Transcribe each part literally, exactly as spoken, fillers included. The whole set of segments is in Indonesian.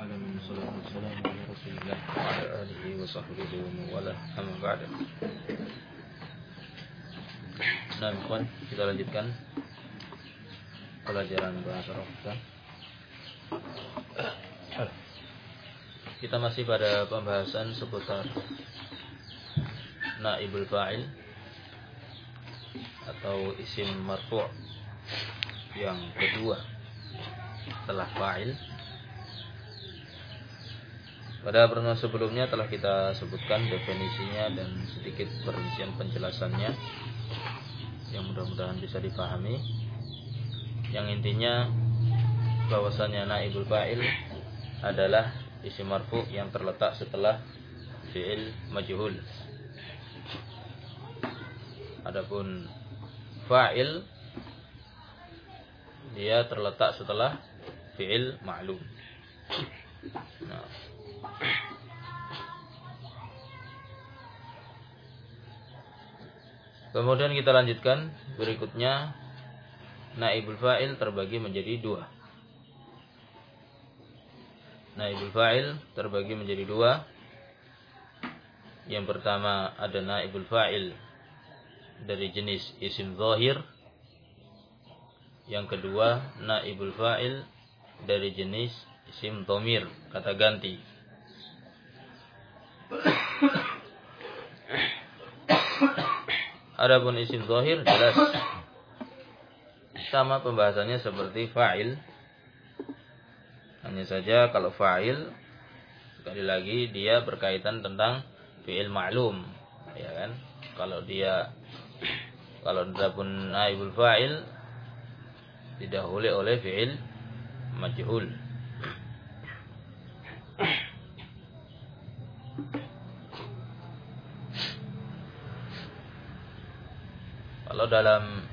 العالمين والصلاة والسلام على رسول الله وعلى آله وصحبه ومن والاه أما بعد. Nah, kawan, kita lanjutkan pelajaran bahasa Arab kita. Kita masih pada pembahasan seputar naibul fa'il atau isim marfu' yang kedua setelah fa'il. Pada pertemuan sebelumnya telah kita sebutkan definisinya dan sedikit perincian penjelasannya yang mudah-mudahan bisa dipahami. Yang intinya bahwasanya naibul fa'il adalah isim marfu' yang terletak setelah fi'il majhul. Adapun fa'il dia terletak setelah fi'il ma'lum. Nah, kemudian kita lanjutkan berikutnya. Naibul fa'il terbagi menjadi dua. Naibul fa'il terbagi menjadi dua. Yang pertama ada naibul fa'il dari jenis isim zahir. Yang kedua naibul fa'il dari jenis isim dhamir, kata ganti. Adapun isim zahir jelas sama pembahasannya seperti fa'il. Hanya saja kalau fa'il sekali lagi dia berkaitan tentang fi'il ma'lum, ya kan? Kalau dia kalau adapun naibul fa'il didahului oleh fi'il majhul. Kalau dalam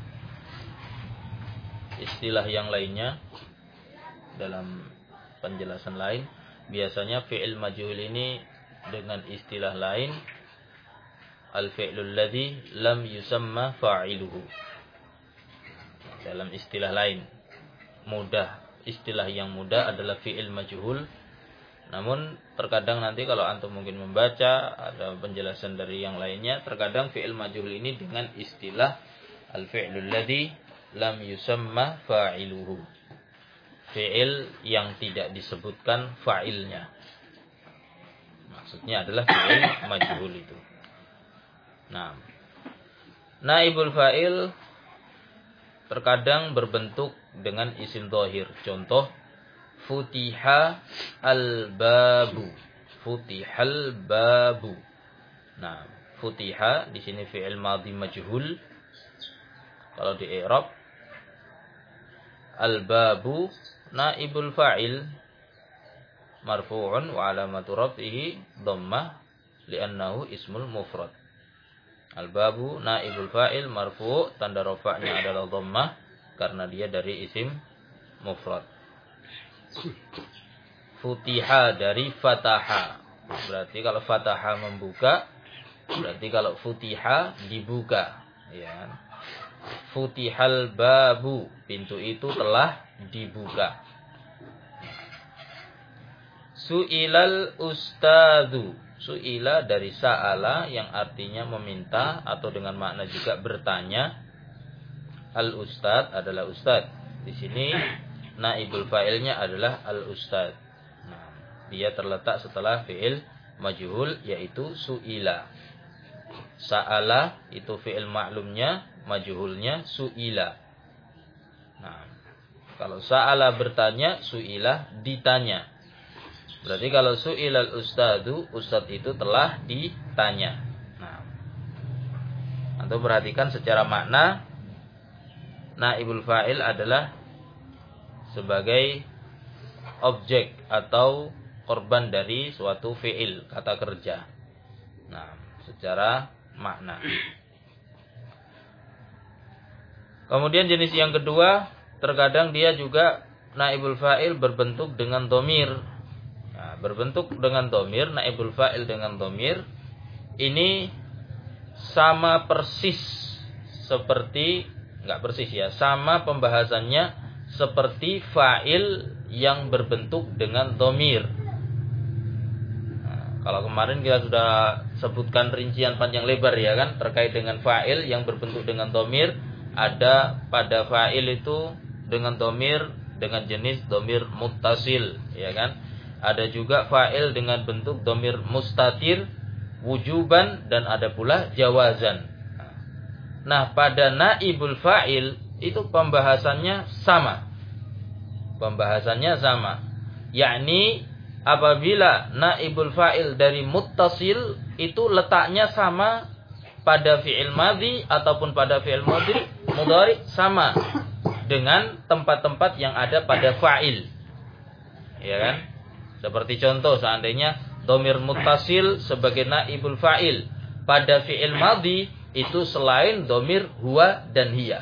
istilah yang lainnya, dalam penjelasan lain, biasanya fi'il majhul ini dengan istilah lain al-fi'lul ladzi lam yusamma fa'iluhu. Dalam istilah lain, mudah, istilah yang mudah adalah fi'il majhul. Namun terkadang nanti kalau antum mungkin membaca ada penjelasan dari yang lainnya, terkadang fi'il majhul ini dengan istilah al-fi'lul ladzi lam yusamma fa'iluhu. Fi'il yang tidak disebutkan fa'ilnya. Maksudnya adalah fi'il majhul itu. Nah, naibul fa'il terkadang berbentuk dengan isim zahir. Contoh, futiha al-babu. Futihal babu. Nah, futiha di sini fi'il madhi majhul. Kalau di i'rab, al-babu naibul fa'il marfu'un wa alamatu raf'ihi dhammah li'annahu ismul mufrad. Al-babu naibul fa'il marfu', tanda rafa'nya adalah dhammah karena dia dari isim mufrad. Futiha dari fataha. Berarti kalau fataha membuka, berarti kalau futiha dibuka, ya. Futihal babu, pintu itu telah dibuka. Su'ilal ustadzu. Su'ila dari sa'ala yang artinya meminta atau dengan makna juga bertanya. Al ustad adalah ustad. Di sini naibul fa'ilnya adalah al ustad. Nah, dia terletak setelah fi'il majhul yaitu su'ila. Sa'ala itu fi'il ma'lumnya, majhulnya su'ila. Nah, kalau sa'ala bertanya, su'ila ditanya. Berarti kalau su'ilal ustadu, ustad itu telah ditanya. Nah, antum perhatikan secara makna, naibul fa'il adalah sebagai objek atau korban dari suatu fi'il, kata kerja. Nah, secara makna. Kemudian jenis yang kedua, terkadang dia juga naibul fa'il berbentuk dengan dhamir. Nah, berbentuk dengan dhamir, naibul fa'il dengan dhamir ini sama persis seperti, enggak persis ya, sama pembahasannya seperti fa'il yang berbentuk dengan dhamir. Kalau kemarin kita sudah sebutkan rincian panjang lebar ya kan, terkait dengan fa'il yang berbentuk dengan domir. Ada pada fa'il itu dengan domir, dengan jenis domir muttasil, ya kan. Ada juga fa'il dengan bentuk domir mustatir, wujuban, dan ada pula jawazan. Nah, pada naibul fa'il itu pembahasannya sama. Pembahasannya sama. Yakni apabila naibul fa'il dari muttasil itu letaknya sama pada fi'il madhi ataupun pada fi'il mudhari, mudhari sama dengan tempat-tempat yang ada pada fa'il. Ya kan? Seperti contoh seandainya domir muttasil sebagai naibul fa'il pada fi'il madhi itu selain domir huwa dan hiya.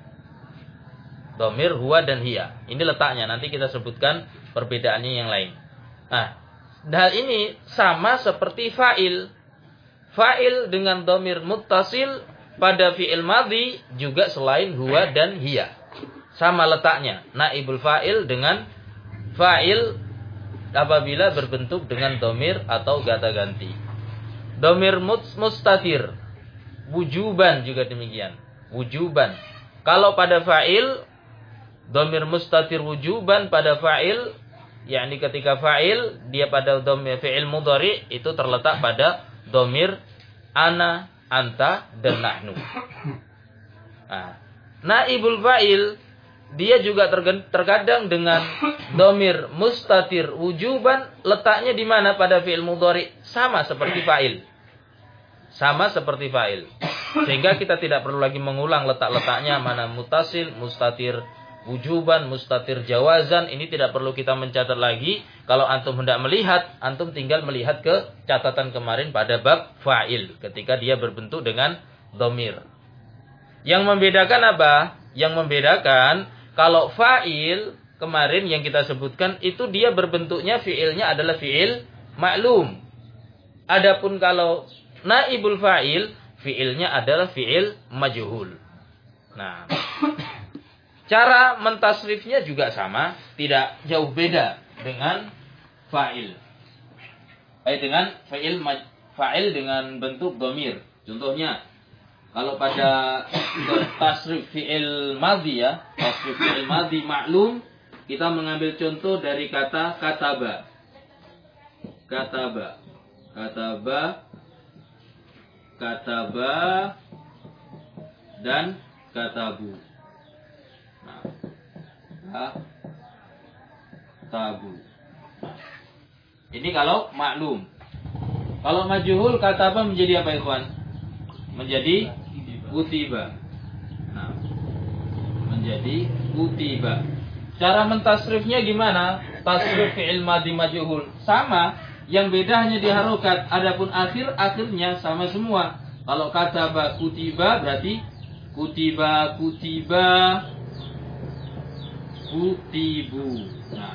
Domir huwa dan hiya. Ini letaknya, nanti kita sebutkan perbedaannya yang lain. Nah, hal ini sama seperti fa'il. Fa'il dengan domir muttasil pada fi'il madhi juga selain huwa dan hiya. Sama letaknya. Naibul fa'il dengan fa'il apabila berbentuk dengan domir atau gata ganti. Domir mustatir. Wujuban juga demikian. Wujuban. Kalau pada fa'il, domir mustatir wujuban pada fa'il, yakni ketika fa'il dia pada domir fi'il mudhari itu terletak pada domir ana, anta, dan nahnu. Nah, naibul fa'il dia juga terkadang dengan domir mustatir wujuban, letaknya di mana pada fi'il mudhari, sama seperti fa'il. Sama seperti fa'il. Sehingga kita tidak perlu lagi mengulang letak-letaknya mana muttasil, mustatir wujuban, mustatir jawazan. Ini tidak perlu kita mencatat lagi. Kalau antum hendak melihat, antum tinggal melihat ke catatan kemarin pada bab fa'il ketika dia berbentuk dengan domir. Yang membedakan apa? Yang membedakan kalau fa'il kemarin yang kita sebutkan itu dia berbentuknya fi'ilnya adalah fi'il maklum. Adapun kalau naibul fa'il fi'ilnya adalah fi'il majhul. Nah, cara mentasrifnya juga sama, tidak jauh beda dengan fa'il. Eh dengan fa'il fa'il dengan bentuk domir. Contohnya, kalau pada tasrif fi'il madhi ya, tasrif fi'il madhi maklum, kita mengambil contoh dari kata kataba. Kataba. Kataba. Kataba. Dan katabu. Nah, katabu. Ini kalau maklum. Kalau majhul kataba menjadi apa ikhwan? Menjadi kutiba. Nah, menjadi kutiba. Cara mentasrifnya gimana? Tasrif fi'il madhi majhul sama, yang beda hanya di harokat. Adapun akhir-akhirnya sama semua. Kalau kataba kutiba berarti kutiba kutiba kutibu. Nah,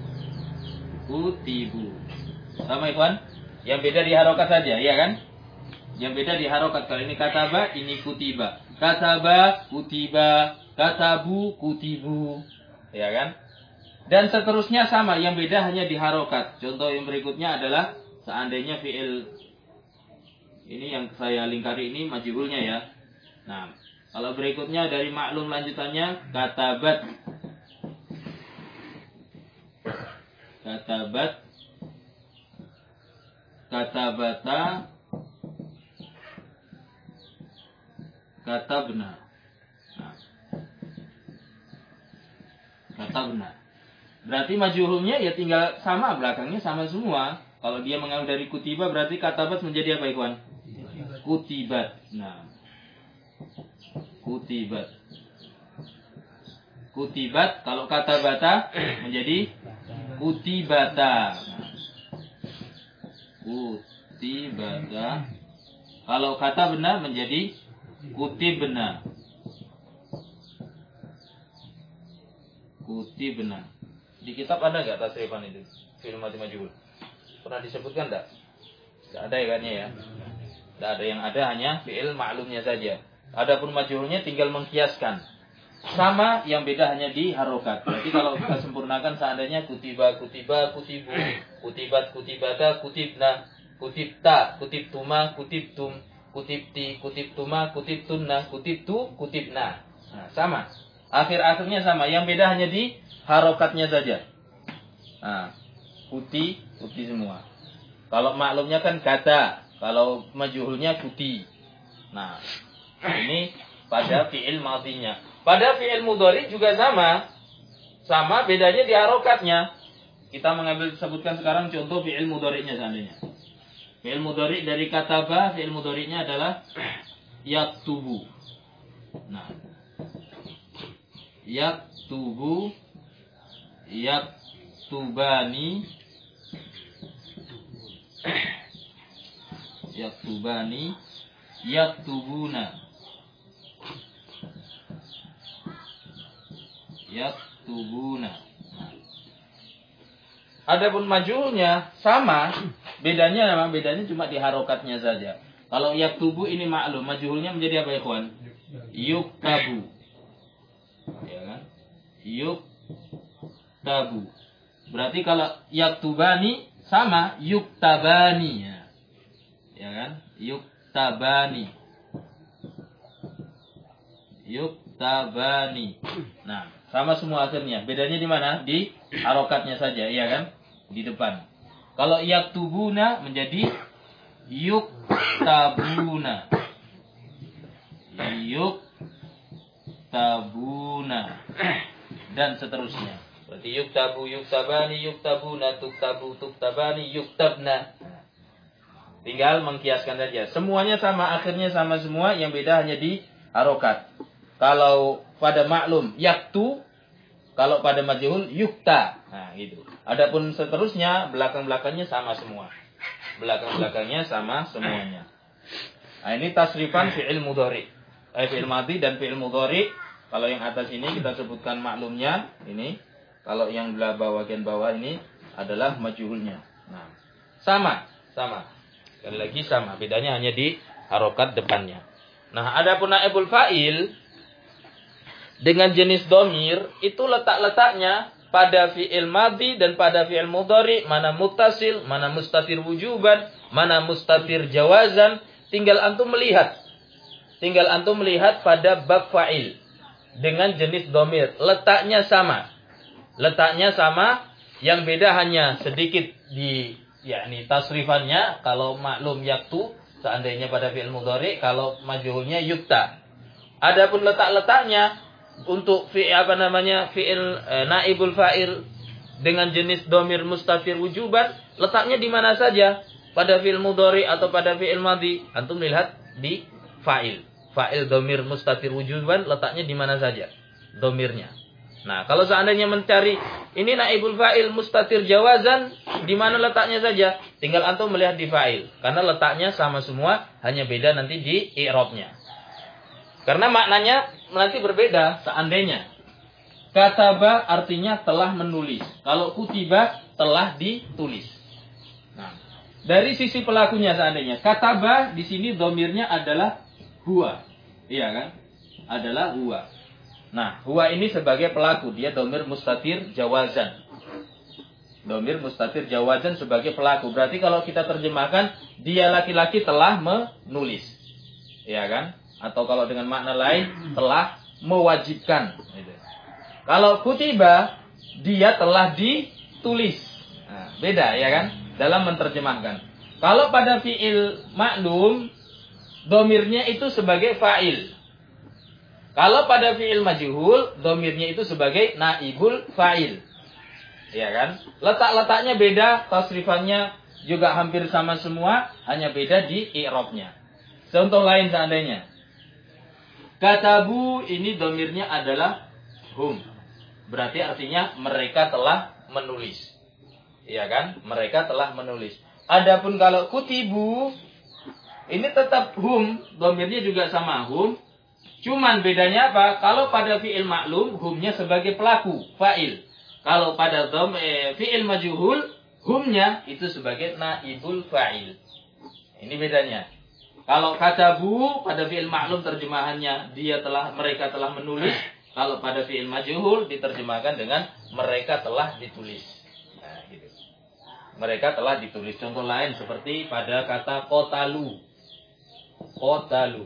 kutibu. Sama ikhwan? Yang beda di harokat saja, ya kan? Yang beda di harokat. Kalau ini kataba, ini kutiba. Kataba, kutiba, katabu, kutibu. Ya kan? Dan seterusnya sama. Yang beda hanya di harokat. Contoh yang berikutnya adalah seandainya fi'il ini yang saya lingkari ini majhulnya ya. Nah, kalau berikutnya dari maklum lanjutannya katabat. Katabat. Katabata. Katabna. Nah. Katabna. Berarti majhulnya ya tinggal sama, belakangnya sama semua. Kalau dia mengambil dari kutiba berarti katabat menjadi apa ikhwan? Kutibat. Nah. Kutibat. Kutibat kalau katabata menjadi kutibata. Nah. Kutibata. Kalau kata benar menjadi kutibna. Kutibna. Di kitab ada enggak tasrifan itu? Fi'il madhi majhul. Pernah disebutkan enggak? Enggak ada ya kan ya? Enggak ada, yang ada hanya fi'il maklumnya saja. Adapun majhulnya tinggal mengkiaskan. Sama, yang beda hanya di harokat. Berarti kalau kita sempurnakan seandainya kutiba, kutiba, kutibu, kutibat, kutibata, kutibna. kutibta, kutibtuma, kutibtum, kutibti, kutibtuma, kutibtunna, kutibtu, kutibna. Nah, sama. Akhir-akhirnya sama. Yang beda hanya di harokatnya saja. Nah, kuti, kuti semua. Kalau maklumnya kan kata, kalau majhulnya kuti. Nah, ini pada fi'il madhinya. Pada fi'il mudhari juga sama. Sama, bedanya di harokatnya. Kita mengambil sebutkan sekarang contoh fi'il mudhari'nya seandainya. Fi'il mudhari' dari kataba, fi'il mudhari'nya adalah yaktubu. Nah, yaktubu, yaktubani, yaktubani, yaktubuna, yaktubuna. Adapun majhulnya sama, bedanya memang bedanya cuma di harokatnya saja. Kalau yaktubu ini maklum, majhulnya menjadi apa ya kawan? Yuktabu. Ya kan? Yuktabu. Berarti kalau yaktubani sama yuktabani ya. Ya kan? Yuktabani. Yuktabani. Nah, sama semua akhirnya. Bedanya di mana? Di harokatnya saja, iya kan? Di depan. Kalau yaktubuna menjadi yuktabuna. Yuktabuna. Dan seterusnya. Berarti yuktabu, yuktabani, yuktabuna, tuktabu, tuktabani, yuktabna. Tinggal mengkiaskan saja. Semuanya sama, akhirnya sama semua. Yang beda hanya di harokat. Kalau pada maklum yaktu, kalau pada majhul yukta. Nah, gitu. Adapun seterusnya belakang-belakangnya sama semua. Belakang-belakangnya sama semuanya. Nah, ini tasrifan fi'il mudhari. Eh, fi'il madhi dan fi'il mudhari. Kalau yang atas ini kita sebutkan maklumnya, ini. Kalau yang belah bawah bagian bawah ini adalah majhulnya. Nah, sama, sama. Sekali lagi sama, bedanya hanya di harokat depannya. Nah, adapun naibul fa'il dengan jenis domir itu letak-letaknya pada fi'il madhi dan pada fi'il mudhari, mana muttasil, mana mustatir wujuban, mana mustatir jawazan, tinggal antum melihat. Tinggal antum melihat pada bab fa'il dengan jenis domir, letaknya sama. Letaknya sama, yang beda hanya sedikit di yakni tasrifannya. Kalau maklum yaktu seandainya pada fi'il mudhari, kalau majhulnya yukta. Adapun letak-letaknya untuk fi apa namanya fi'il eh, naibul fa'il dengan jenis domir mustatir wujuban, letaknya di mana saja, pada fi'il mudhari atau pada fi'il madhi, antum lihat di fa'il. Fa'il domir mustatir wujuban letaknya di mana saja domirnya. Nah, kalau seandainya mencari ini naibul fa'il mustatir jawazan, di mana letaknya saja, tinggal antum melihat di fa'il, karena letaknya sama semua, hanya beda nanti di i'rabnya. Karena maknanya nanti berbeda seandainya. Kataba artinya telah menulis. Kalau kutiba telah ditulis. Nah, dari sisi pelakunya seandainya. Kataba di sini domirnya adalah huwa. Iya kan? Adalah huwa. Nah, huwa ini sebagai pelaku. Dia domir mustatir jawazan. Domir mustatir jawazan sebagai pelaku. Berarti kalau kita terjemahkan, dia laki-laki telah menulis. Iya kan? Atau kalau dengan makna lain, telah mewajibkan. Kalau kutiba, dia telah ditulis. Nah, beda ya kan? Dalam menerjemahkan. Kalau pada fi'il maklum, domirnya itu sebagai fa'il. Kalau pada fi'il majhul, domirnya itu sebagai naibul fa'il. Ya kan? Letak-letaknya beda, tasrifannya juga hampir sama semua, hanya beda di i'rabnya. Contoh lain seandainya. Katabu ini domirnya adalah hum. Berarti artinya mereka telah menulis. Iya kan? Mereka telah menulis. Adapun kalau kutibu, ini tetap hum. Domirnya juga sama hum. Cuman bedanya apa? Kalau pada fi'il maklum, humnya sebagai pelaku, fa'il. Kalau pada dom, eh, fi'il majhul, humnya itu sebagai naibul fa'il. Ini bedanya. Kalau katabu pada fi'il maklum terjemahannya dia telah mereka telah menulis. Kalau pada fi'il majhul diterjemahkan dengan mereka telah ditulis. Nah, gitu. mereka telah ditulis. Contoh lain seperti pada kata kotalu. Kotalu.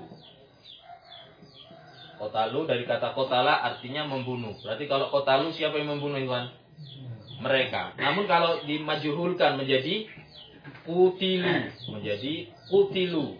Kotalu dari kata kotala artinya membunuh. Berarti kalau kotalu siapa yang membunuh, Iwan? Mereka. Namun kalau dimajuhulkan menjadi kutilu, menjadi kutilu.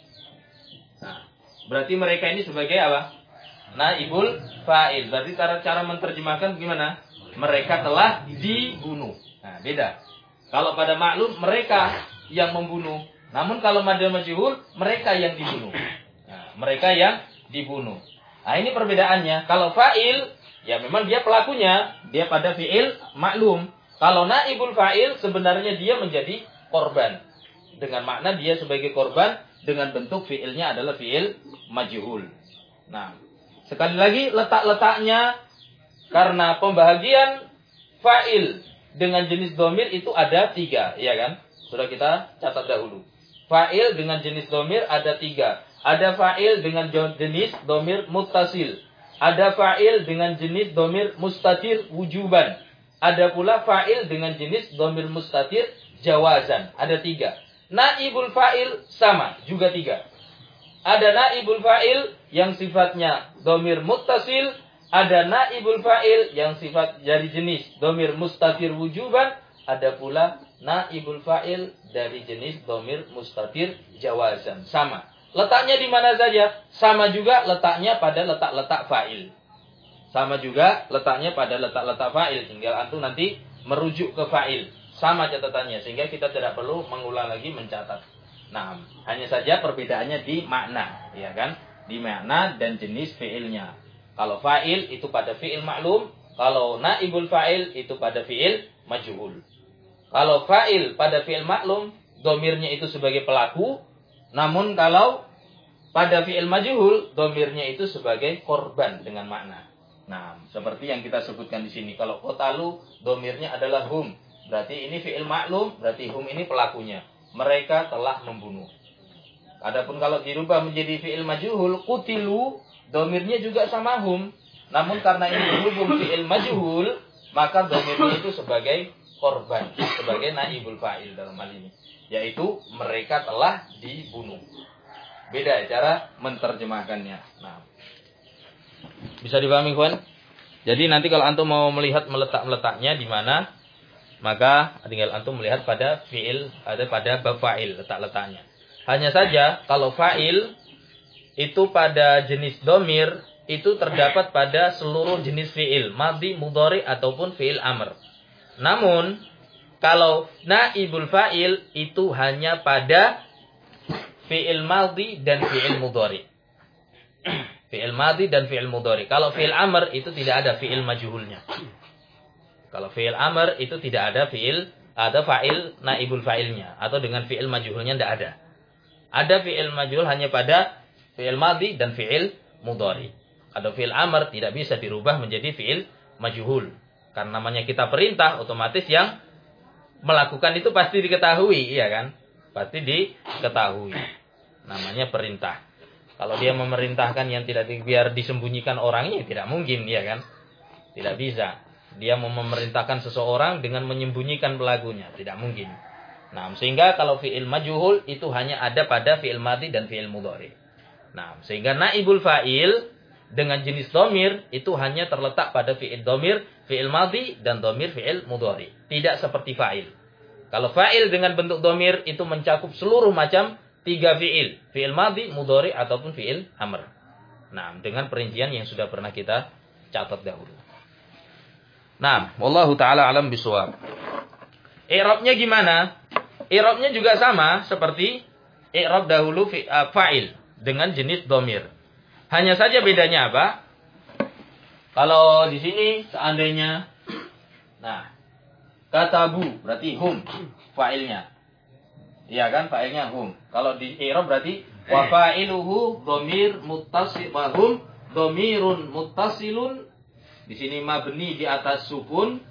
Nah, berarti mereka ini sebagai apa? Naibul fa'il. Berarti cara cara menerjemahkan gimana? Mereka telah dibunuh. Nah, beda. Kalau pada maklum mereka yang membunuh. Namun kalau mada majhul mereka yang dibunuh. Nah, mereka yang dibunuh. Nah, ini perbedaannya. Kalau fa'il ya memang dia pelakunya, dia pada fi'il maklum. Kalau naibul fa'il sebenarnya dia menjadi korban. Dengan makna dia sebagai korban dengan bentuk fi'ilnya adalah fi'il majhul. Nah, sekali lagi letak-letaknya karena pembahagian fa'il dengan jenis domir itu ada tiga, ya kan? Sudah kita catat dahulu. Fa'il dengan jenis domir ada tiga. Ada fa'il dengan jenis domir muttasil. Ada fa'il dengan jenis domir mustatir wujuban. Ada pula fa'il dengan jenis domir mustatir jawazan. Ada tiga. Naibul fa'il sama, juga tiga. Ada naibul fa'il yang sifatnya domir muttasil. Ada naibul fa'il yang sifat dari jenis domir mustatir wujuban. Ada pula naibul fa'il dari jenis domir mustatir jawazan. Sama. Letaknya di mana saja? Sama juga letaknya pada letak-letak fa'il. Sama juga letaknya pada letak-letak fa'il. Tinggal antum nanti merujuk ke fa'il. Sama catatannya. Sehingga kita tidak perlu mengulang lagi mencatat. Nah, hanya saja perbedaannya di makna. Ya kan? Di makna dan jenis fi'ilnya. Kalau fa'il itu pada fi'il maklum. Kalau naibul fa'il itu pada fi'il majhul. Kalau fa'il pada fi'il maklum, domirnya itu sebagai pelaku. Namun kalau pada fi'il majhul, domirnya itu sebagai korban dengan makna. Nah, seperti yang kita sebutkan di sini. Kalau kotalu, domirnya adalah hum. Berarti ini fi'il maklum, berarti hum ini pelakunya. Mereka telah membunuh. Adapun kalau dirubah menjadi fi'il majhul, kutilu, domirnya juga sama hum. Namun karena ini berhubung fi'il majhul, maka domirnya itu sebagai korban. Sebagai naibul fa'il dalam hal ini. Yaitu mereka telah dibunuh. Beda cara menterjemahkannya. Nah, bisa dipahami, kawan? Jadi nanti kalau antum mau melihat meletak-meletaknya di mana, maka tinggal antum melihat pada fi'il, ada pada bab fa'il letak-letaknya. Hanya saja kalau fa'il itu pada jenis domir itu terdapat pada seluruh jenis fi'il, madhi, mudhari ataupun fi'il amr. Namun kalau naibul fa'il itu hanya pada fi'il madhi dan fi'il mudhari. Fi'il madhi dan fi'il mudhari. Kalau fi'il amr itu tidak ada fi'il majhulnya. Kalau fi'il amr itu tidak ada fi'il, ada fa'il naibul fa'ilnya. Atau dengan fi'il majhulnya tidak ada. Ada fi'il majhul hanya pada fi'il madhi dan fi'il mudhari. Ada fi'il amr tidak bisa dirubah menjadi fi'il majhul. Karena namanya kita perintah, otomatis yang melakukan itu pasti diketahui, iya kan? Pasti diketahui. Namanya perintah. Kalau dia memerintahkan yang tidak di, biar disembunyikan orangnya, tidak mungkin, iya kan? Tidak bisa. Dia mau memerintahkan seseorang dengan menyembunyikan pelakunya, tidak mungkin. Nah, sehingga kalau fi'il majhul itu hanya ada pada fi'il madhi dan fi'il mudhari. Nah, sehingga naibul fa'il dengan jenis domir itu hanya terletak pada fi'il domir, fi'il madhi dan domir fi'il mudhari. Tidak seperti fa'il. Kalau fa'il dengan bentuk domir itu mencakup seluruh macam tiga fi'il. Fi'il madhi, mudhari ataupun fi'il amr. Nah, dengan perincian yang sudah pernah kita catat dahulu. Nah, wallahu ta'ala alam bisawab. I'rabnya gimana? I'rabnya juga sama seperti i'rab dahulu fa'il dengan jenis domir. Hanya saja bedanya apa? Kalau di sini seandainya, nah, katabu berarti hum fa'ilnya. Iya kan, fa'ilnya hum. Kalau di i'rab berarti wa fa'iluhu dhamir muttasil wa hum dhamirun muttasilun. Di sini mabni di atas sukun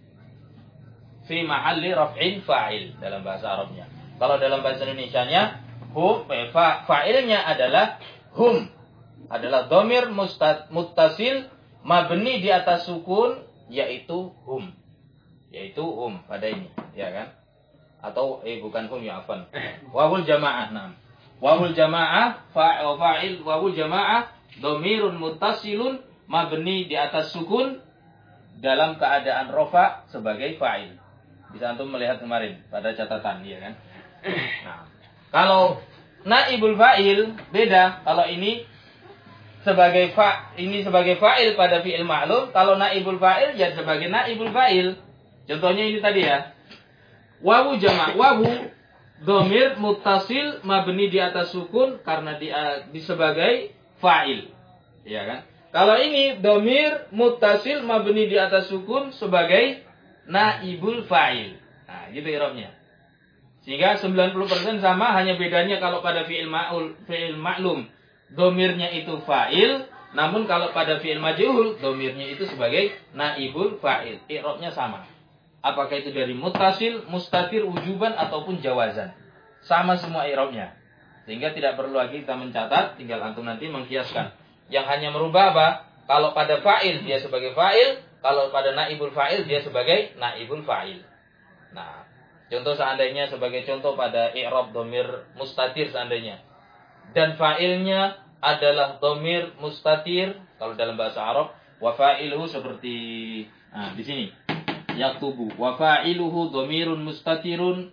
fi mahalli raf'in fa'il dalam bahasa Arabnya. Kalau dalam bahasa Indonesianya hum fa, fa'ilnya adalah hum. Adalah dhamir muttasil mabni di atas sukun yaitu hum. Yaitu hum pada ini, ya kan? atau eh bukan hum ya afan. Wawul jamaah. Nah. Wawul jamaah fa'il wawul jamaah dhamirun muttasilun mabni di atas sukun dalam keadaan rofa sebagai fa'il. Bisa antum melihat kemarin pada catatan, ya kan? Nah, kalau naibul fa'il beda. Kalau ini sebagai fa ini sebagai fa'il pada fi'il ma'lum, kalau naibul fa'il ya sebagai naibul fa'il. Contohnya ini tadi ya. Wawu jama' wawu dhamir muttasil mabni di atas sukun karena di, di sebagai fa'il. Ya kan? Kalau ini dhamir muttasil mabni di atas sukun sebagai naibul fa'il. Nah, gitu i'rabnya. Sehingga sembilan puluh persen sama, hanya bedanya kalau pada fi'il ma'ul, fi'il ma'lum dhamirnya itu fa'il, namun kalau pada fi'il majhul dhamirnya itu sebagai naibul fa'il. I'rabnya sama. Apakah itu dari muttasil, mustatir, wujuban ataupun jawazan. Sama semua i'rabnya. Sehingga tidak perlu lagi kita mencatat, tinggal antum nanti mengkiaskan. Yang hanya merubah apa? Kalau pada fa'il dia sebagai fa'il, kalau pada naibul fa'il dia sebagai naibul fa'il. Nah, contoh seandainya sebagai contoh pada i'rab dhamir mustatir seandainya. Dan fa'ilnya adalah dhamir mustatir kalau dalam bahasa Arab, wa fa'iluhu seperti nah, di sini. Yaktubu wa fa'iluhu dhamirun mustatirun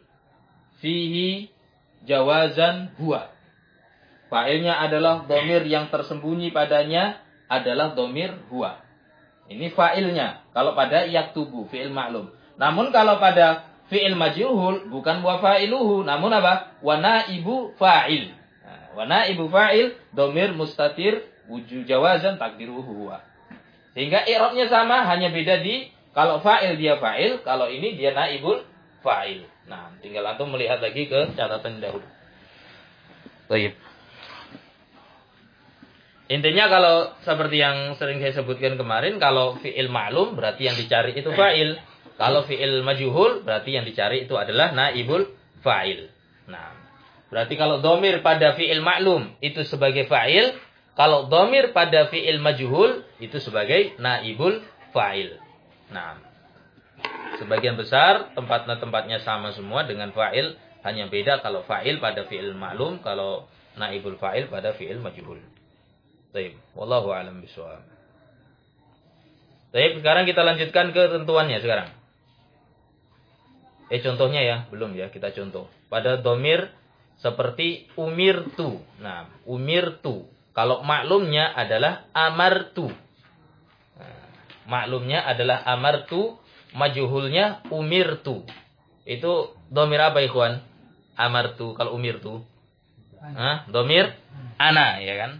fihi jawazan huwa. Fa'ilnya adalah dhamir yang tersembunyi padanya adalah dhamir huwa. Ini fa'ilnya kalau pada yaktubu fi'il ma'lum. Namun kalau pada fi'il majhul bukan wa fa'iluhu, namun apa? Wa naibu fa'il. Nah, wa naibu fa'il dhamir mustatir wujud jawazan takdiruhu huwa. Sehingga i'rabnya sama, hanya beda di kalau fa'il dia fa'il, kalau ini dia naibul fa'il. Nah, tinggal antum melihat lagi ke catatan dahulu. Baik. Intinya kalau seperti yang sering saya sebutkan kemarin, kalau fi'il ma'lum berarti yang dicari itu fa'il. Kalau fi'il majhul berarti yang dicari itu adalah naibul fa'il. Nah, berarti kalau dhamir pada fi'il ma'lum itu sebagai fa'il, kalau dhamir pada fi'il majhul itu sebagai naibul fa'il. Nah, sebagian besar tempatnya tempatnya sama semua dengan fa'il, hanya beda kalau fa'il pada fi'il ma'lum, kalau naibul fa'il pada fi'il majhul. Baik, wallahu a'lam bishawab. Baik, sekarang kita lanjutkan ke ketentuannya sekarang. Eh contohnya ya, belum ya, kita contoh. Pada dhamir seperti umirtu. Nah, umirtu. Kalau maklumnya adalah amartu. Nah, maklumnya adalah amartu, majhulnya umirtu. Itu dhamir apa ikhwan? Amartu, kalau umirtu. Hah? Dhamir ana, ya kan?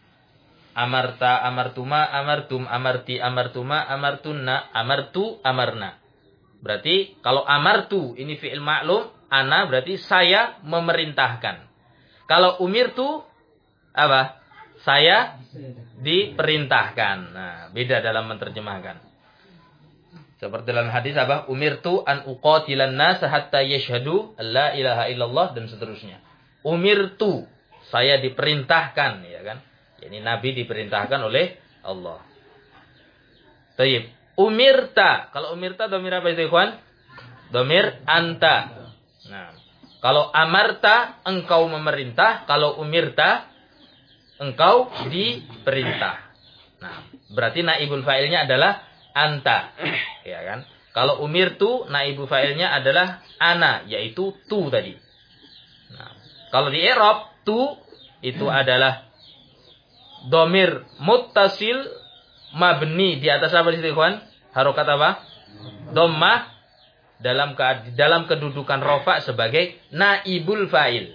Amarta, amartuma, amartum, amarti, amartuma, amartunna, amartu, amarna. Berarti kalau amartu ini fi'il ma'lum, ana berarti saya memerintahkan. Kalau umirtu apa? Saya diperintahkan. Nah, beda dalam menerjemahkan. Seperti dalam hadis apa? Umirtu an uqatilan nas hatta yashhadu alla ilaha illallah dan seterusnya. Umirtu, saya diperintahkan, ya kan? Ini Nabi diperintahkan oleh Allah. Tayyib. Umirta. Kalau umirta dhamir apa itu ikhwan? Dhamir anta. Nah, kalau amarta engkau memerintah, kalau umirta engkau diperintah. Nah, berarti naibul fa'ilnya adalah anta. Ya kan? Kalau umirtu naibul fa'ilnya adalah ana, yaitu tu tadi. Nah, kalau di i'rab tu itu adalah dhamir muttasil mabni di atas apa di situ ikhwan? Harokat apa? Dhammah dalam dalam kedudukan rofa sebagai naibul fa'il.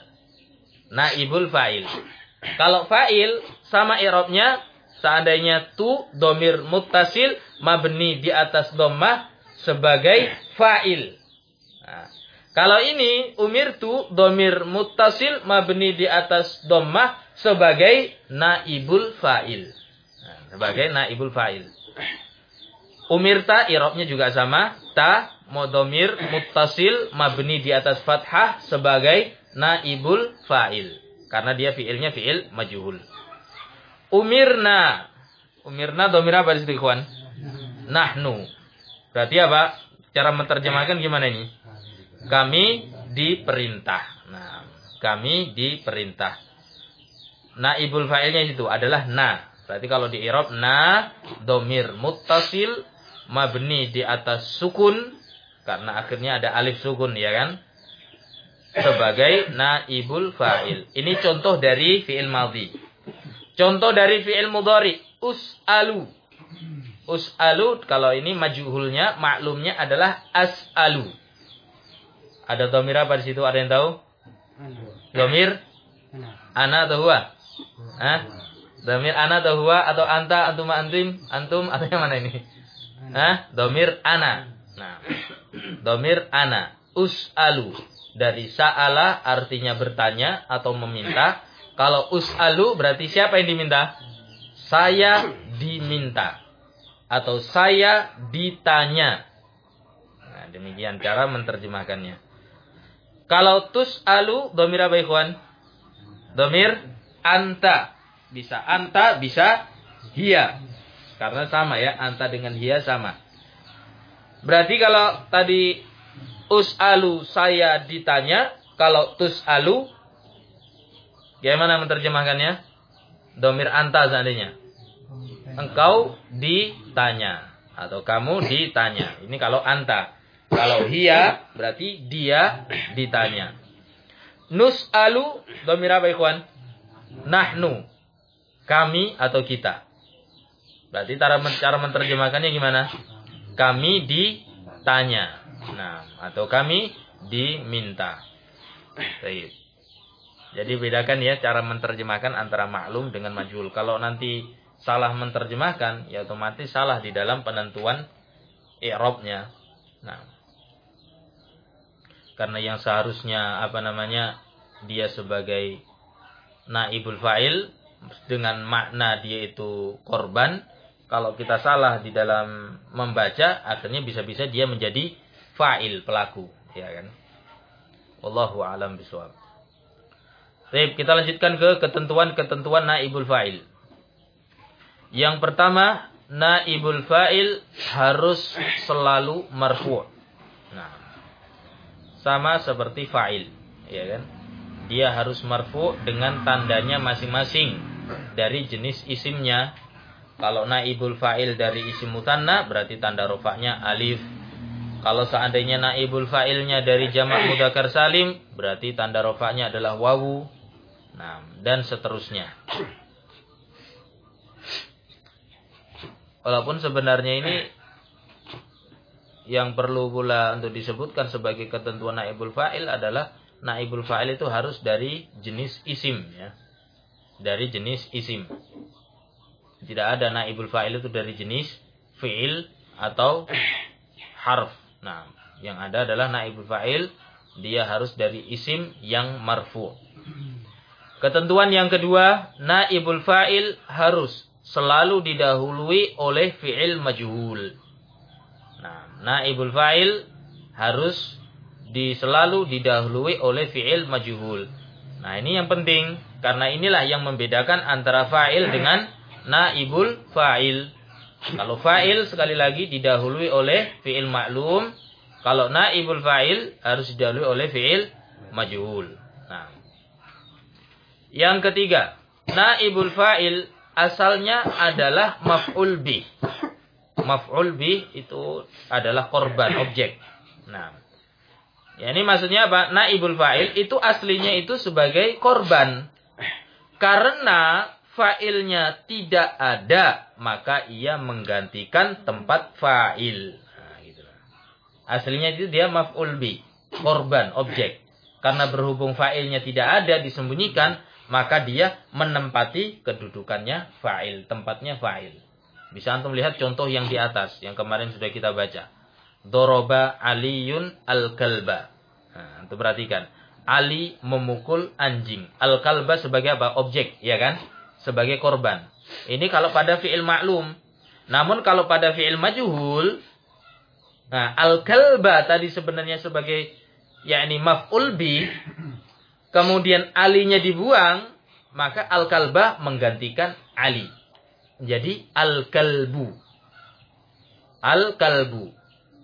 Naibul fa'il. Kalau fa'il sama i'rabnya seandainya tu dhamir muttasil mabni di atas dhammah sebagai fa'il. Nah, kalau ini umirtu dhamir muttasil mabni di atas dhammah sebagai naibul fa'il. Nah, sebagai naibul fa'il. Umirta i'rabnya juga sama, ta dhamir muttasil mabni di atas fathah sebagai naibul fa'il karena dia fi'ilnya fi'il majhul. Umirna. Umirna dhamir apa di situ ikhwan? Nahnu. Berarti apa? Cara menerjemahkan gimana ini? Kami diperintah. Nah, kami diperintah. Naibul fa'ilnya itu adalah na. Berarti kalau di i'rab na domir muttasil mabni di atas sukun karena akhirnya ada alif sukun, ya kan? Sebagai naibul fa'il. Ini contoh dari fi'il madhi. Contoh dari fi'il mudhari, us'alu. Us'alu kalau ini majhulnya, maklumnya adalah as'alu. Ada dhamir apa di situ? Ada yang tahu? Dhamir ana atau huwa? Hah? Dhamir ana atau huwa atau anta, antum, antum, antum atau yang mana ini? Hah? Dhamir ana. Nah, dhamir ana. Us'alu. Dari sa'ala artinya bertanya atau meminta. Kalau us'alu berarti siapa yang diminta? Saya diminta. Atau saya ditanya. Nah, demikian cara menerjemahkannya. Kalau tus'alu, dhamir apa ikhwan? Dhamir anta. Bisa anta, bisa hiya. Karena sama ya, anta dengan hiya sama. Berarti kalau tadi us'alu saya ditanya, kalau tus'alu bagaimana menerjemahkannya? Dhamir anta seandainya. Engkau ditanya atau kamu ditanya. Ini kalau anta. Kalau hiya berarti dia ditanya. Nus'alu dhamir apa ikhwan? Nahnu. Kami atau kita. Berarti cara cara menerjemahkannya gimana? Kami ditanya. Nah, atau kami diminta. Baik. Jadi bedakan ya cara menerjemahkan antara maklum dengan majhul. Kalau nanti salah menerjemahkan, ya otomatis salah di dalam penentuan i'rabnya. Nah, karena yang seharusnya apa namanya dia sebagai naibul fa'il dengan makna dia itu korban, kalau kita salah di dalam membaca, akhirnya bisa-bisa dia menjadi fa'il pelaku, ya kan? Wallahu a'lam bishawab. Baik, kita lanjutkan ke ketentuan-ketentuan naibul fa'il. Yang pertama, naibul fa'il harus selalu marfu'. Nah, sama seperti fa'il, ya kan? Dia harus marfu' dengan tandanya masing-masing dari jenis isimnya. Kalau naibul fa'il dari isim mutanna berarti tanda rofaknya alif. Kalau seandainya naibul fa'ilnya dari jamak mudzakkar salim berarti tanda rofaknya adalah wawu. Nah, dan seterusnya. Walaupun sebenarnya ini yang perlu pula untuk disebutkan sebagai ketentuan naibul fa'il adalah naibul fa'il itu harus dari jenis isim, ya. Dari jenis isim. Tidak ada naibul fa'il itu dari jenis fi'il atau harf. Nah, yang ada adalah naibul fa'il dia harus dari isim yang marfu'. Ketentuan yang kedua, naibul fa'il harus selalu didahului oleh fi'il majhul. Nah, naibul fa'il harus di, selalu didahului oleh fi'il majhul. Nah, ini yang penting karena inilah yang membedakan antara fa'il dengan naibul fa'il. Kalau fa'il sekali lagi didahului oleh fi'il maklum, kalau naibul fa'il harus didahului oleh fi'il majhul. Nah, yang ketiga, naibul fa'il asalnya adalah maf'ul bih. Maf'ul bih itu adalah korban, objek. Nah, ya ini maksudnya apa? Naibul fa'il itu aslinya itu sebagai korban. Karena fa'ilnya tidak ada, maka ia menggantikan tempat fa'il. Nah, gitu. Aslinya itu dia maf'ul bih, korban, objek. Karena berhubung fa'ilnya tidak ada, disembunyikan, maka dia menempati kedudukannya fa'il, tempatnya fa'il. Bisa antum lihat contoh yang di atas, yang kemarin sudah kita baca. Doroba Aliyun al-kalba. Nah, antum perhatikan. Ali memukul anjing. Al-kalba sebagai apa? Objek, ya kan? Sebagai korban. Ini kalau pada fi'il maklum. Namun kalau pada fi'il majhul, nah, al-kalba tadi sebenarnya sebagai yakni maf'ul bih, kemudian alinya dibuang, maka al-kalba menggantikan ali. Jadi al-kalbu. Al-kalbu.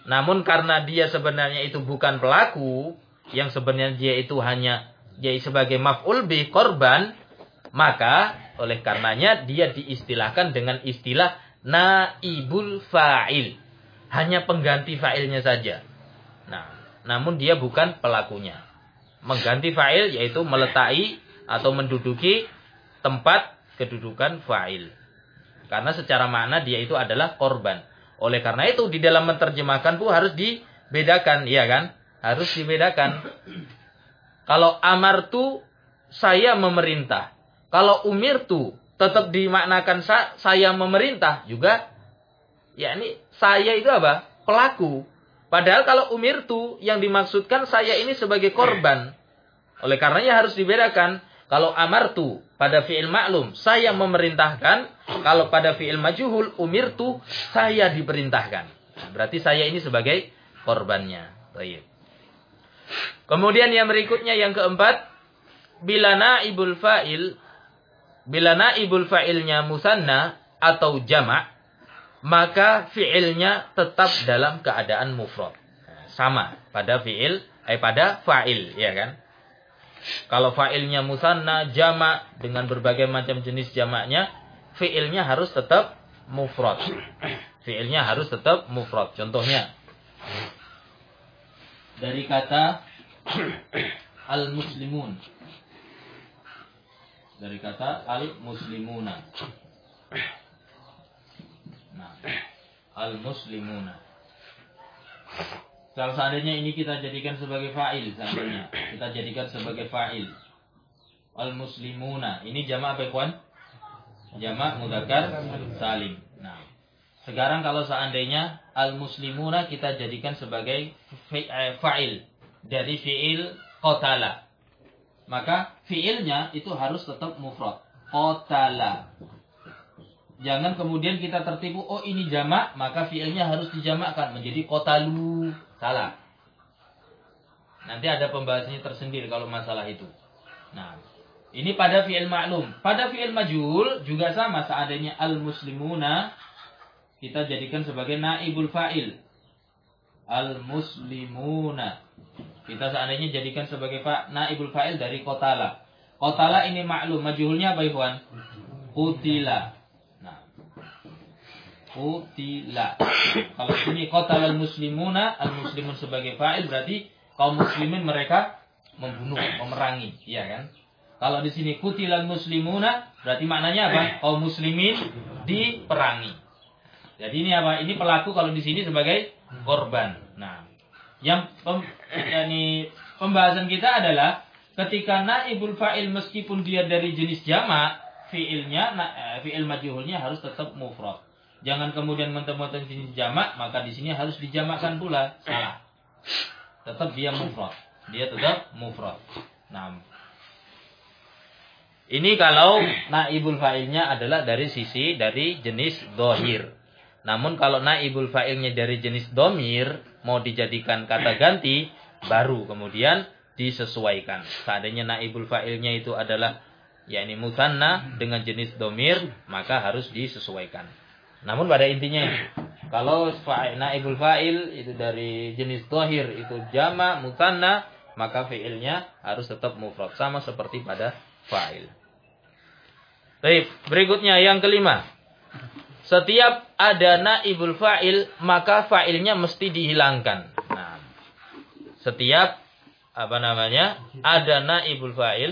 Namun karena dia sebenarnya itu bukan pelaku, yang sebenarnya dia itu hanya dia sebagai maf'ul bih, korban, maka oleh karenanya dia diistilahkan dengan istilah naibul fa'il. Hanya pengganti fa'ilnya saja. Nah, namun dia bukan pelakunya. Mengganti fa'il yaitu meletakkan atau menduduki tempat kedudukan fa'il. Karena secara makna dia itu adalah korban. Oleh karena itu di dalam menerjemahkan pun harus dibedakan, iya kan? Harus dibedakan. Kalau amartu, saya memerintah. Kalau umirtu, tetap dimaknakan sa saya memerintah juga. Ya ini saya itu apa? Pelaku. Padahal kalau umirtu yang dimaksudkan saya ini sebagai korban. Oleh karenanya harus dibedakan. Kalau amartu pada fi'il maklum saya memerintahkan, kalau pada fi'il majhul umirtu saya diperintahkan. Nah, berarti saya ini sebagai korbannya. Baik. Kemudian yang berikutnya yang keempat, bila naibul fa'il, bila naibul fa'ilnya musanna atau jama', maka fi'ilnya tetap dalam keadaan mufrad. Sama pada fi'il, eh pada fa'il, ya kan? Kalau fa'ilnya musanna, jama' dengan berbagai macam jenis jamaknya, fi'ilnya harus tetap mufrad. Fi'ilnya harus tetap mufrad. Contohnya dari kata al-muslimun. Dari kata al-muslimuna. Nah, al-muslimuna. Kalau seandainya ini kita jadikan sebagai fa'il, seandainya kita jadikan sebagai fa'il. Al-muslimuna. Ini jamak apa, ikhwan? Jamak mudzakkar salim. Nah, sekarang kalau seandainya al-muslimuna kita jadikan sebagai fa'il dari fi'il qatala. Maka fi'ilnya itu harus tetap mufrad. Qatala. Jangan kemudian kita tertipu, oh ini jamak, maka fi'ilnya harus dijamakkan menjadi qatalu. Salah. Nanti ada pembahasannya tersendiri kalau masalah itu. Nah, ini pada fi'il ma'lum. Pada fi'il majhul juga sama, seandainya al-muslimuna kita jadikan sebagai naibul fa'il. Al-muslimuna. Kita seandainya jadikan sebagai fa naibul fa'il dari qatala. Qatala ini ma'lum, majhulnya apa, ikhwan? Qutila. Qutila. Kalau sini qatala al-muslimuna, al-muslimun sebagai fa'il berarti kaum muslimin mereka membunuh, memerangi, iya kan? Kalau di sini qutila al-muslimuna berarti maknanya apa? Kaum muslimin diperangi. Jadi ini apa? Ini pelaku kalau di sini sebagai korban. Nah, yang pem, yani, pembahasan kita adalah ketika naibul fa'il meskipun dia dari jenis jamak, fi'ilnya fi'il majhulnya harus tetap mufrad. Jangan kemudian mentang-mentang jenis jamak, maka di sini harus dijamakkan pula. Salah. Tetap dia mufrad. Dia tetap mufrad. Nah, ini kalau naibul fa'ilnya adalah dari sisi dari jenis dhahir. Namun kalau naibul fa'ilnya dari jenis dhamir, mau dijadikan kata ganti, baru kemudian disesuaikan. Seandainya naibul fa'ilnya itu adalah yakni musanna dengan jenis dhamir, maka harus disesuaikan. Namun pada intinya kalau fa'il naibul fa'il itu dari jenis dhahir itu jama' musanna, maka fi'ilnya harus tetap mufrad sama seperti pada fa'il. Baik, berikutnya yang kelima. Setiap ada naibul fa'il, maka fa'ilnya mesti dihilangkan. Nah, setiap apa namanya? Ada naibul fa'il.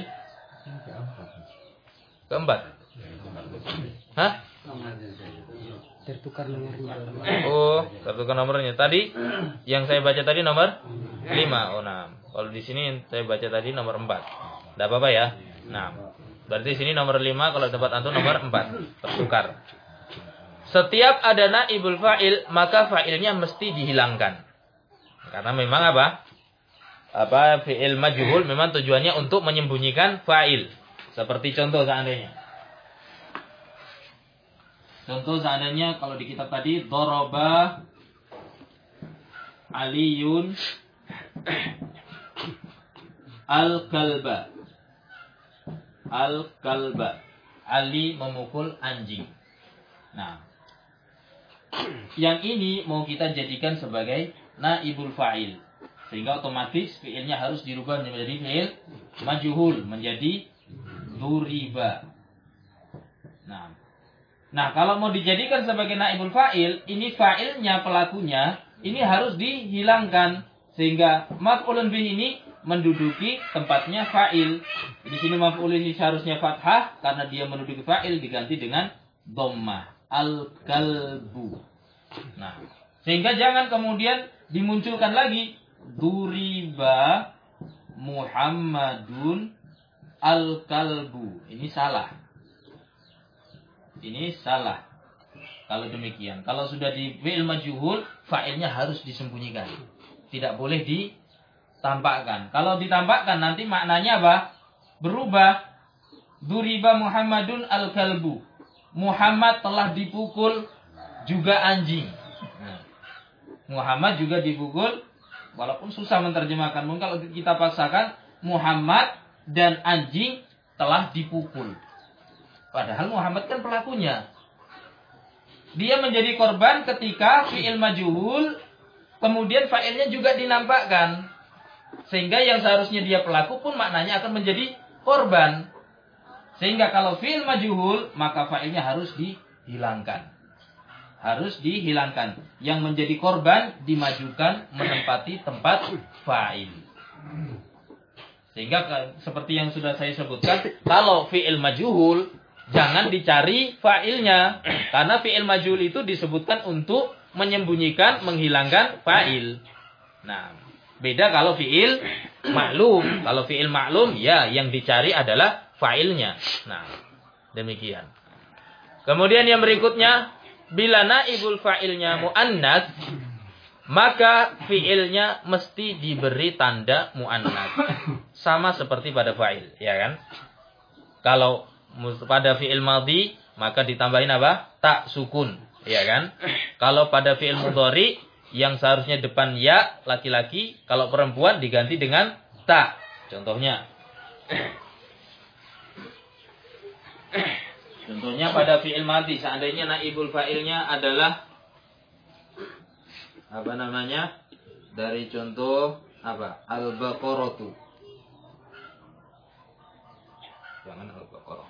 Keempat. Hah? Tertukar nomornya. Oh, tertukar nomornya. Tadi yang saya baca tadi nomor lima. Oh, nah. Kalau di sini saya baca tadi nomor empat. Tidak apa-apa ya. Nah, berarti sini nomor lima, kalau tempat antum nomor empat. Tertukar. Setiap ada naibul fa'il, maka fa'ilnya mesti dihilangkan. Karena memang apa? Apa fi'il majhul memang tujuannya untuk menyembunyikan fa'il. Seperti contoh seandainya. Contoh seandainya kalau di kitab tadi daraba Aliyun al-kalba. Al-kalba. Ali memukul anjing. Nah, yang ini mau kita jadikan sebagai naibul fa'il. Sehingga otomatis fi'ilnya harus dirubah menjadi fi'il majhul, menjadi duriba. Nah, nah kalau mau dijadikan sebagai naibul fa'il, ini fa'ilnya, pelakunya, ini harus dihilangkan. Sehingga maf'ulun bih ini menduduki tempatnya fa'il. Di sini maf'ul ini seharusnya fathah, karena dia menduduki fa'il, diganti dengan dhammah. Al-kalbu. Nah, sehingga jangan kemudian dimunculkan lagi duriba Muhammadun al-kalbu. Ini salah. Ini salah. Kalau demikian, kalau sudah di fi'il majhul, fa'ilnya harus disembunyikan. Tidak boleh ditampakkan. Kalau ditampakkan nanti maknanya apa? Berubah. Duriba Muhammadun al-kalbu. Muhammad telah dipukul juga anjing. Nah, Muhammad juga dipukul. Walaupun susah menerjemahkan, mungkin kalau kita paksakan Muhammad dan anjing telah dipukul. Padahal Muhammad kan pelakunya. Dia menjadi korban ketika fi'il majhul, kemudian fa'ilnya juga dinampakkan. Sehingga yang seharusnya dia pelaku pun maknanya akan menjadi korban. Sehingga kalau fi'il majhul, maka fa'ilnya harus dihilangkan. Harus dihilangkan. Yang menjadi korban dimajukan menempati tempat fa'il. Sehingga seperti yang sudah saya sebutkan, kalau fi'il majhul jangan dicari fa'ilnya, karena fi'il majhul itu disebutkan untuk menyembunyikan, menghilangkan fa'il. Nah, beda kalau fi'il maklum. Kalau fi'il maklum, ya yang dicari adalah fa'ilnya. Nah, demikian. Kemudian yang berikutnya, bila naibul fa'ilnya mu'annas, maka fi'ilnya mesti diberi tanda mu'annas. Sama seperti pada fa'il, ya kan? Kalau pada fi'il madhi, maka ditambahin apa? Tak sukun, ya kan? Kalau pada fi'il mudhari, yang seharusnya depan ya, laki-laki, kalau perempuan diganti dengan ta. Contohnya. Contohnya pada fi'il madhi, seandainya naibul fa'ilnya adalah apa namanya? Dari contoh apa? Al-Baqaratu. Jangan Al-Baqarah.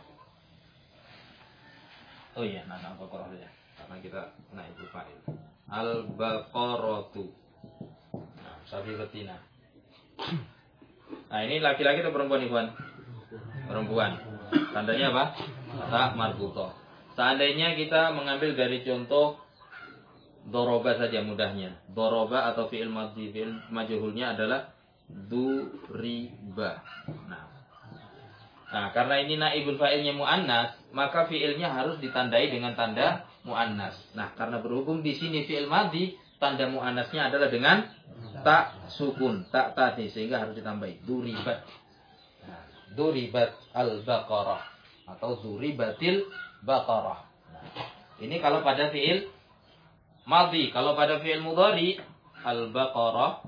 Oh iya, nah Al-Baqarah ya. Karena kita naibul fa'il. Al-Baqaratu. Nah, sapi betina. Nah, ini laki-laki atau perempuan, Ikhwan? Perempuan. Tandanya apa? Tak marbutoh. Seandainya kita mengambil dari contoh doroba saja mudahnya. Doroba atau fi'il madhi, fi'il majhulnya adalah duriba. Nah. Nah, karena ini naibul fa'ilnya mu'annas, maka fi'ilnya harus ditandai dengan tanda mu'annas. Nah, karena berhubung di sini fi'il madhi, tanda mu'annasnya adalah dengan tak sukun, tak tadi, sehingga harus ditambahi duribat. Nah, duribat al-baqarah atau duribatil baqarah. Nah, ini kalau pada fi'il madhi. Kalau pada fi'il mudhari, al-baqarah,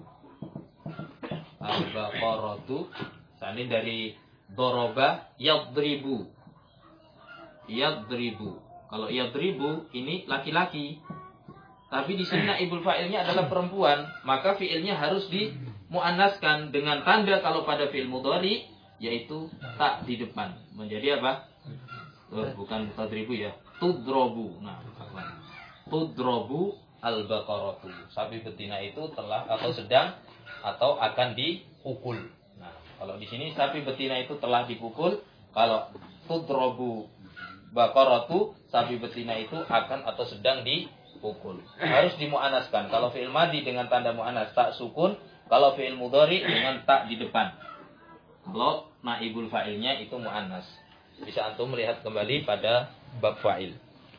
al-baqaratu, ini dari doroba yadribu. Yadribu. Kalau yadribu ini laki-laki. Tapi di sini naibul fa'ilnya adalah perempuan, maka fi'ilnya harus dimuannaskan dengan tanda kalau pada fi'il mudhari yaitu tak di depan. Menjadi apa? Oh, bukan tadribu ya. Tudrobu. Nah, tudrobu al-baqaratu. Sapi betina itu telah atau sedang atau akan dipukul. Nah, kalau di sini sapi betina itu telah dipukul, kalau tudrobu baqaratu, sapi betina itu akan atau sedang dipukul. Harus dimuannaskan. Kalau fi'il madhi dengan tanda muannas tak sukun, kalau fi'il mudhari dengan tak di depan. Kalau naibul fa'ilnya itu muannas. Bisa antum melihat kembali pada bab fa'il.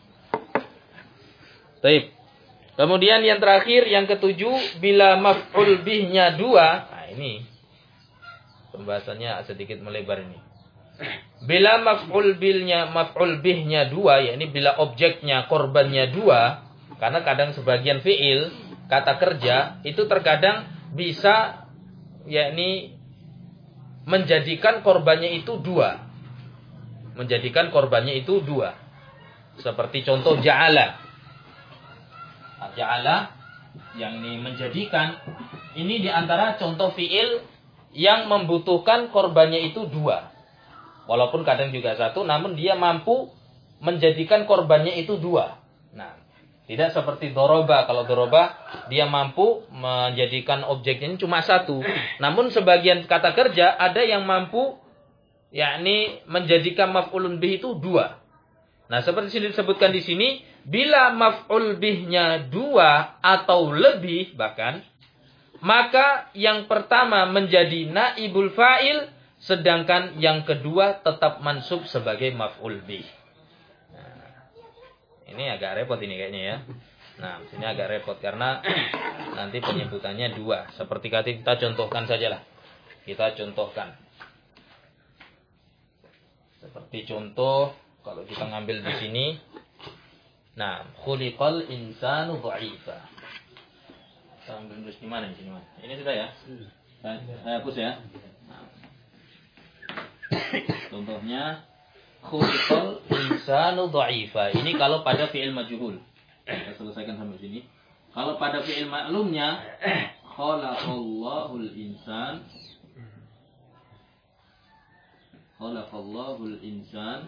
Baik. Kemudian yang terakhir, yang ketujuh, bila maf'ul bihnya dua. Nah, ini pembahasannya sedikit melebar ini. Bila maf'ul bihnya maf'ul bihnya dua, yakni bila objeknya korbannya dua, karena kadang sebagian fi'il kata kerja itu terkadang bisa yakni menjadikan korbannya itu dua. Menjadikan korbannya itu dua. Seperti contoh ja'ala. Ja'ala yang ini menjadikan, ini diantara contoh fi'il yang membutuhkan korbannya itu dua. Walaupun kadang juga satu, namun dia mampu menjadikan korbannya itu dua. Nah, tidak seperti doroba. Kalau doroba, dia mampu menjadikan objeknya cuma satu. Namun sebagian kata kerja ada yang mampu, yakni menjadikan maf'ulun bih itu dua. Nah, seperti disebutkan di sini, bila maf'ul bihnya dua atau lebih bahkan, maka yang pertama menjadi naibul fa'il, sedangkan yang kedua tetap mansub sebagai maf'ul bih. Nah, ini agak repot ini kayaknya ya. Nah, sini agak repot karena nanti penyebutannya dua. Seperti kita contohkan sajalah. Kita contohkan. Seperti contoh kalau kita ngambil di sini, nah, khuliqal insanu dha'ifa. Kita ambil terus di mana di sini, Mas? Ini sudah ya? Saya, saya hapus ya. Nah. Contohnya khuliqal insanu dha'ifa. Ini kalau pada fi'il majhul. Kita selesaikan sampai sini. Kalau pada fi'il ma'lumnya khalaqallahul insan khalaqallahul insan.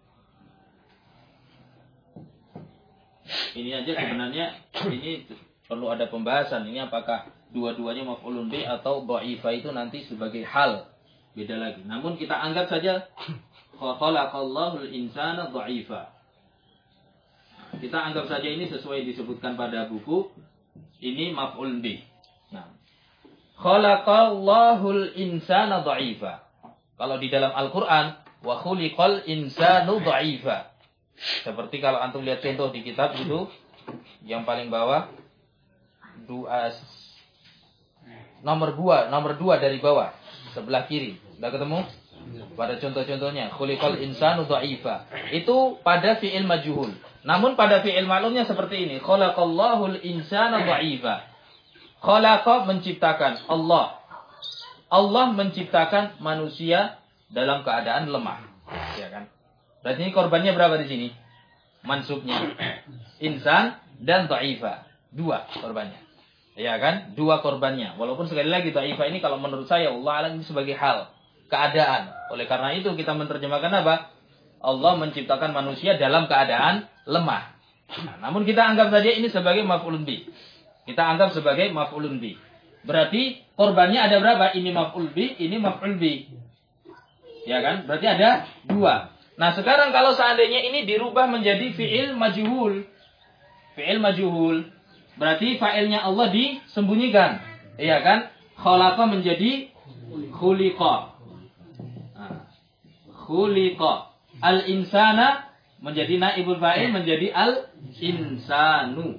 Ini aja sebenarnya ini perlu ada pembahasan. Ini apakah dua-duanya maf'ulun bih atau dha'ifa itu nanti sebagai hal, beda lagi. Namun kita anggap saja khalaqallahul insana dha'ifa. Kita anggap saja ini sesuai disebutkan pada buku, ini maf'ulun bih. Nah, khalaqallahul insana dha'ifa. Kalau di dalam Al-Qur'an, wa khuliqal insanu dha'ifa. Seperti kalau antum lihat contoh di kitab itu, yang paling bawah, dua, nomor dua, nomor dua dari bawah, sebelah kiri. Sudah ketemu? Pada contoh-contohnya, khuliqal insanu dha'ifa. Itu pada fi'il majhul. Namun pada fi'il ma'lumnya seperti ini, khalaqallahul insana dha'ifa. Khalaqa menciptakan, Allah. Allah menciptakan manusia dalam keadaan lemah. Ya kan? Berarti ini korbannya berapa di sini? Mansubnya insan dan dha'ifa. Dua korbannya. Ya kan? Dua korbannya. Walaupun sekali lagi dha'ifa ini kalau menurut saya Allah alam ini sebagai hal, keadaan. Oleh karena itu kita menerjemahkan apa? Allah menciptakan manusia dalam keadaan lemah. Nah, namun kita anggap saja ini sebagai maf'ulun bih. Kita anggap sebagai maf'ulun bih. Berarti korbannya ada berapa? Ini maf'ul bih, ini maf'ul bih. Ya kan? Berarti ada dua. Nah, sekarang kalau seandainya ini dirubah menjadi fi'il majhul. Fi'il majhul. Berarti fa'ilnya Allah disembunyikan. Iya kan? Khalaqa menjadi khuliqa. Nah, khuliqa. Al-insana menjadi naibul fa'il menjadi al-insanu.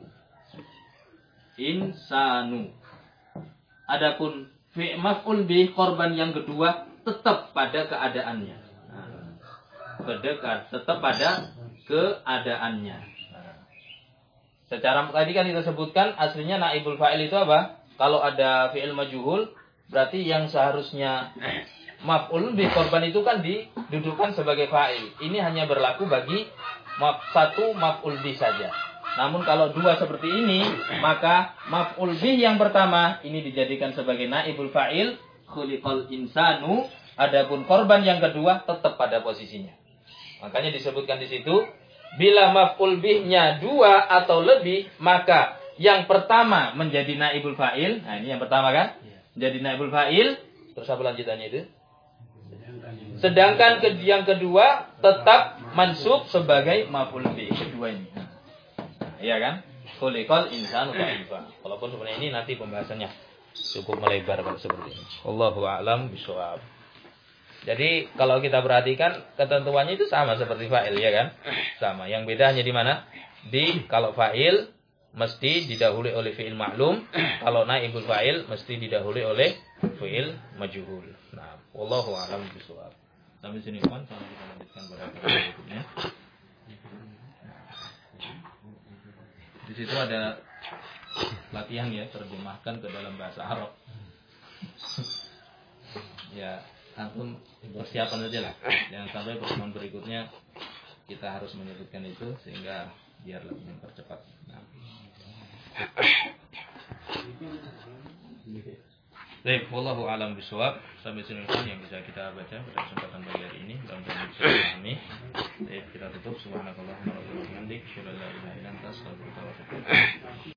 Insanu. Adapun fi'il maf'ul bih korban yang kedua tetap pada keadaannya. Berdekat, tetap pada keadaannya. Nah, secara tadi kan kita sebutkan aslinya naibul fa'il itu apa? Kalau ada fi'il majhul, berarti yang seharusnya maf'ul bih korban itu kan didudukan sebagai fa'il. Ini hanya berlaku bagi maf, satu maf'ul bih saja. Namun kalau dua seperti ini, maka maf'ul bih yang pertama ini dijadikan sebagai naibul fa'il, khuliqal insanu. Adapun korban yang kedua tetap pada posisinya. Makanya disebutkan di situ, bila maf'ul bihnya dua atau lebih, maka yang pertama menjadi naibul fa'il. Nah, ini yang pertama kan? Menjadi naibul fa'il. Terus apa lanjutannya itu? Sedangkan yang kedua tetap mansub sebagai maf'ul bih. Kedua ini. Iya kan? Khuliqal insanu dha'ifa. Walaupun sebenarnya ini nanti pembahasannya cukup melebar kalau seperti ini. Wallahu a'lam bishawab. Jadi kalau kita perhatikan ketentuannya itu sama seperti fa'il ya kan? Sama. Yang beda hanya di mana? Di kalau fa'il mesti didahului oleh fi'il ma'lum, kalau naibul fa'il mesti didahului oleh fi'il majhul. Nah, wallahu a'lam bishawab. Sampai sini kan, sampai kita lanjutkan pada berikutnya. Di situ ada latihan ya, terjemahkan ke dalam bahasa Arab. Ya, antum persiapan saja lah. Jangan sampai pertemuan berikutnya kita harus menyebutkan itu sehingga biar lebih mempercepat. Nah. Baik, wallahu a'lam bishawab. Sampai sini yang bisa kita baca pada kesempatan pagi hari ini. Mudah-mudahan bisa dipahami. Baik, kita tutup. Subhanakallahumma wa bihamdika, asyhadu an la ilaha illa anta, astaghfiruka wa atubu ilaik.